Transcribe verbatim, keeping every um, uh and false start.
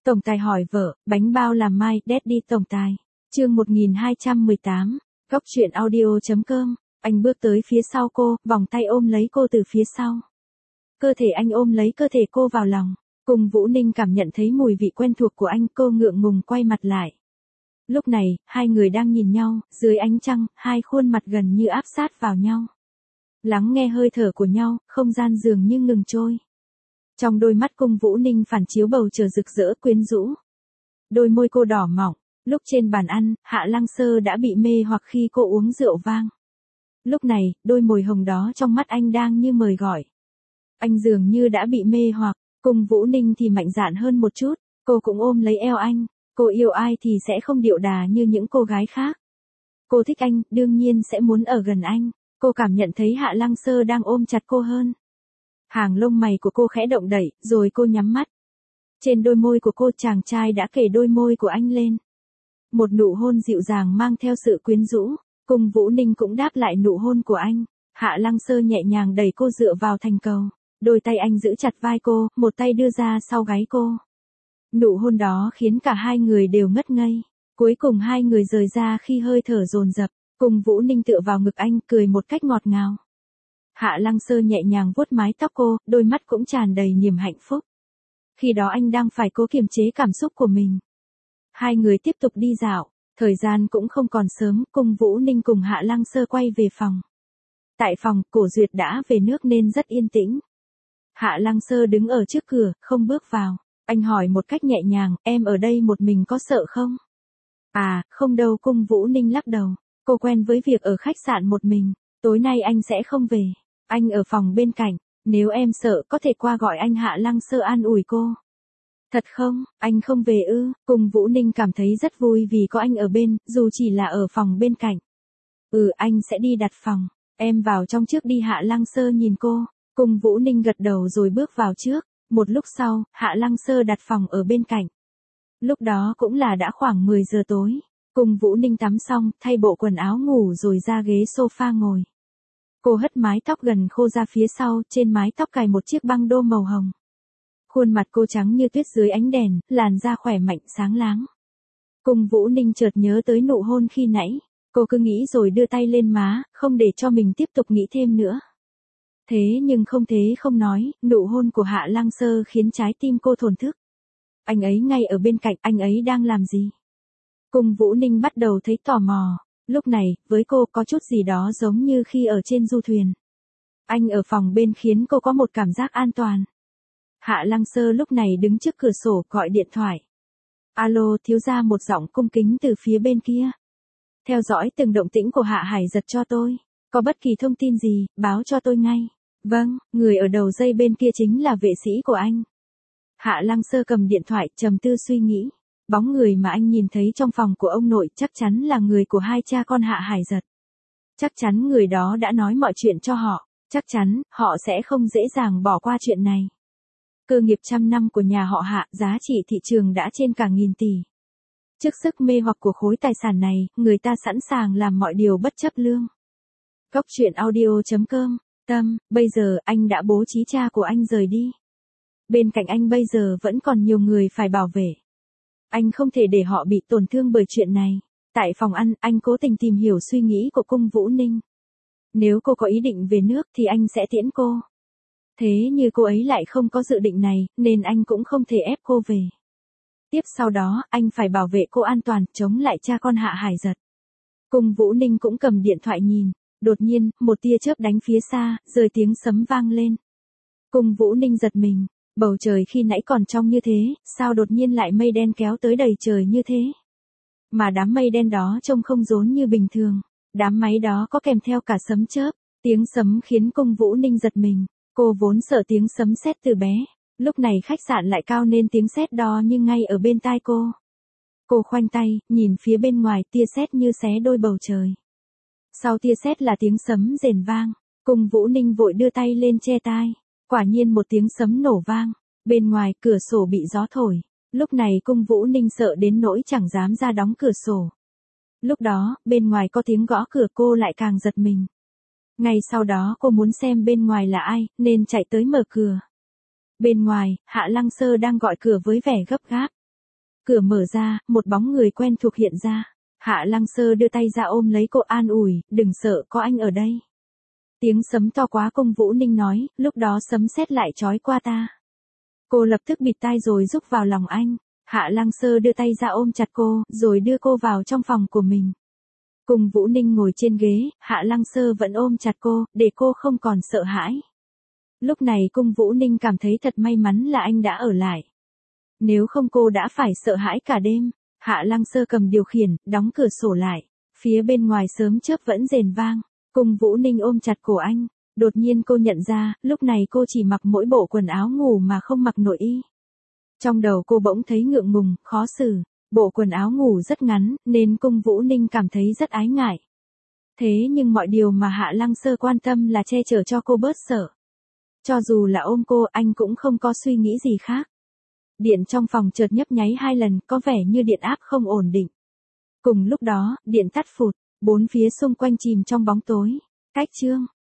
Tổng tài hỏi vợ, bánh bao làm mai, Daddy tổng tài. Chương một nghìn hai trăm mười tám, góc truyện audio chấm com. Anh bước tới phía sau cô, vòng tay ôm lấy cô từ phía sau. Cơ thể anh ôm lấy cơ thể cô vào lòng. Cùng Vũ Ninh cảm nhận thấy mùi vị quen thuộc của anh, cô ngượng ngùng quay mặt lại. Lúc này, hai người đang nhìn nhau, dưới ánh trăng, hai khuôn mặt gần như áp sát vào nhau. Lắng nghe hơi thở của nhau, không gian dường như ngừng trôi. Trong đôi mắt Cung Vũ Ninh phản chiếu bầu trời rực rỡ quyến rũ. Đôi môi cô đỏ mọng, lúc trên bàn ăn, Hạ Lăng Sơ đã bị mê hoặc khi cô uống rượu vang. Lúc này, đôi môi hồng đó trong mắt anh đang như mời gọi. Anh dường như đã bị mê hoặc, Cung Vũ Ninh thì mạnh dạn hơn một chút, cô cũng ôm lấy eo anh, cô yêu ai thì sẽ không điệu đà như những cô gái khác. Cô thích anh, đương nhiên sẽ muốn ở gần anh, cô cảm nhận thấy Hạ Lăng Sơ đang ôm chặt cô hơn. Hàng lông mày của cô khẽ động đậy, rồi cô nhắm mắt. Trên đôi môi của cô chàng trai đã kề đôi môi của anh lên. Một nụ hôn dịu dàng mang theo sự quyến rũ, Cung Vũ Ninh cũng đáp lại nụ hôn của anh. Hạ Lăng Sơ nhẹ nhàng đẩy cô dựa vào thành cầu, đôi tay anh giữ chặt vai cô, một tay đưa ra sau gáy cô. Nụ hôn đó khiến cả hai người đều ngất ngây. Cuối cùng hai người rời ra khi hơi thở dồn dập, Cung Vũ Ninh tựa vào ngực anh, cười một cách ngọt ngào. Hạ Lăng Sơ nhẹ nhàng vuốt mái tóc cô, đôi mắt cũng tràn đầy niềm hạnh phúc. Khi đó anh đang phải cố kiềm chế cảm xúc của mình. Hai người tiếp tục đi dạo, thời gian cũng không còn sớm, Cung Vũ Ninh cùng Hạ Lăng Sơ quay về phòng. Tại phòng, Cổ Duyệt đã về nước nên rất yên tĩnh. Hạ Lăng Sơ đứng ở trước cửa, không bước vào. Anh hỏi một cách nhẹ nhàng, em ở đây một mình có sợ không? À, không đâu, Cung Vũ Ninh lắc đầu. Cô quen với việc ở khách sạn một mình, tối nay anh sẽ không về. Anh ở phòng bên cạnh, nếu em sợ có thể qua gọi anh. Hạ Lăng Sơ an ủi cô. Thật không, anh không về ư? Cung Vũ Ninh cảm thấy rất vui vì có anh ở bên, dù chỉ là ở phòng bên cạnh. Ừ, anh sẽ đi đặt phòng, em vào trong trước đi. Hạ Lăng Sơ nhìn cô, Cung Vũ Ninh gật đầu rồi bước vào trước. Một lúc sau, Hạ Lăng Sơ đặt phòng ở bên cạnh. Lúc đó cũng là đã khoảng mười giờ tối. Cung Vũ Ninh tắm xong, thay bộ quần áo ngủ rồi ra ghế sofa ngồi. Cô hất mái tóc gần khô ra phía sau, trên mái tóc cài một chiếc băng đô màu hồng. Khuôn mặt cô trắng như tuyết dưới ánh đèn, làn da khỏe mạnh sáng láng. Cung Vũ Ninh chợt nhớ tới nụ hôn khi nãy, cô cứ nghĩ rồi đưa tay lên má, không để cho mình tiếp tục nghĩ thêm nữa. Thế nhưng không thế không nói, nụ hôn của Hạ Lăng Sơ khiến trái tim cô thổn thức. Anh ấy ngay ở bên cạnh, anh ấy đang làm gì? Cung Vũ Ninh bắt đầu thấy tò mò. Lúc này, với cô có chút gì đó giống như khi ở trên du thuyền. Anh ở phòng bên khiến cô có một cảm giác an toàn. Hạ Lăng Sơ lúc này đứng trước cửa sổ gọi điện thoại. Alo, thiếu gia, một giọng cung kính từ phía bên kia. Theo dõi từng động tĩnh của Hạ Hải Giật cho tôi. Có bất kỳ thông tin gì, báo cho tôi ngay. Vâng, người ở đầu dây bên kia chính là vệ sĩ của anh. Hạ Lăng Sơ cầm điện thoại, trầm tư suy nghĩ. Bóng người mà anh nhìn thấy trong phòng của ông nội chắc chắn là người của hai cha con Hạ Hải Giật. Chắc chắn người đó đã nói mọi chuyện cho họ, chắc chắn họ sẽ không dễ dàng bỏ qua chuyện này. Cơ nghiệp trăm năm của nhà họ Hạ, giá trị thị trường đã trên cả nghìn tỷ. Trước sức mê hoặc của khối tài sản này, người ta sẵn sàng làm mọi điều bất chấp lương. Góc truyện audio chấm com. Tâm, bây giờ anh đã bố trí cha của anh rời đi. Bên cạnh anh bây giờ vẫn còn nhiều người phải bảo vệ. Anh không thể để họ bị tổn thương bởi chuyện này. Tại phòng ăn, anh cố tình tìm hiểu suy nghĩ của Cung Vũ Ninh. Nếu cô có ý định về nước thì anh sẽ tiễn cô. Thế như cô ấy lại không có dự định này, nên anh cũng không thể ép cô về. Tiếp sau đó, anh phải bảo vệ cô an toàn, chống lại cha con Hạ Hải Giật. Cung Vũ Ninh cũng cầm điện thoại nhìn. Đột nhiên, một tia chớp đánh phía xa, rồi tiếng sấm vang lên. Cung Vũ Ninh giật mình. Bầu trời khi nãy còn trong như thế, sao đột nhiên lại mây đen kéo tới đầy trời như thế? Mà đám mây đen đó trông không giống như bình thường. Đám máy đó có kèm theo cả sấm chớp. Tiếng sấm khiến Cung Vũ Ninh giật mình. Cô vốn sợ tiếng sấm sét từ bé. Lúc này khách sạn lại cao nên tiếng sét đó như ngay ở bên tai cô. Cô khoanh tay, nhìn phía bên ngoài, tia sét như xé đôi bầu trời. Sau tia sét là tiếng sấm rền vang. Cung Vũ Ninh vội đưa tay lên che tai. Quả nhiên một tiếng sấm nổ vang. Bên ngoài, cửa sổ bị gió thổi. Lúc này Cung Vũ Ninh sợ đến nỗi chẳng dám ra đóng cửa sổ. Lúc đó, bên ngoài có tiếng gõ cửa, cô lại càng giật mình. Ngay sau đó cô muốn xem bên ngoài là ai, nên chạy tới mở cửa. Bên ngoài, Hạ Lăng Sơ đang gọi cửa với vẻ gấp gáp. Cửa mở ra, một bóng người quen thuộc hiện ra. Hạ Lăng Sơ đưa tay ra ôm lấy cô an ủi, đừng sợ, có anh ở đây. Tiếng sấm to quá, Cung Vũ Ninh nói, lúc đó sấm sét lại chói qua ta. Cô lập tức bịt tai rồi rúc vào lòng anh. Hạ Lăng Sơ đưa tay ra ôm chặt cô, rồi đưa cô vào trong phòng của mình. Cung Vũ Ninh ngồi trên ghế, Hạ Lăng Sơ vẫn ôm chặt cô, để cô không còn sợ hãi. Lúc này Cung Vũ Ninh cảm thấy thật may mắn là anh đã ở lại. Nếu không cô đã phải sợ hãi cả đêm. Hạ Lăng Sơ cầm điều khiển, đóng cửa sổ lại. Phía bên ngoài sớm chớp vẫn rền vang. Cung Vũ Ninh ôm chặt cổ anh. Đột nhiên cô nhận ra, lúc này cô chỉ mặc mỗi bộ quần áo ngủ mà không mặc nội y. Trong đầu cô bỗng thấy ngượng ngùng, khó xử. Bộ quần áo ngủ rất ngắn, nên Cung Vũ Ninh cảm thấy rất ái ngại. Thế nhưng mọi điều mà Hạ Lăng Sơ quan tâm là che chở cho cô bớt sợ. Cho dù là ôm cô, anh cũng không có suy nghĩ gì khác. Điện trong phòng chợt nhấp nháy hai lần, có vẻ như điện áp không ổn định. Cùng lúc đó, điện tắt phụt, bốn phía xung quanh chìm trong bóng tối. Cách chương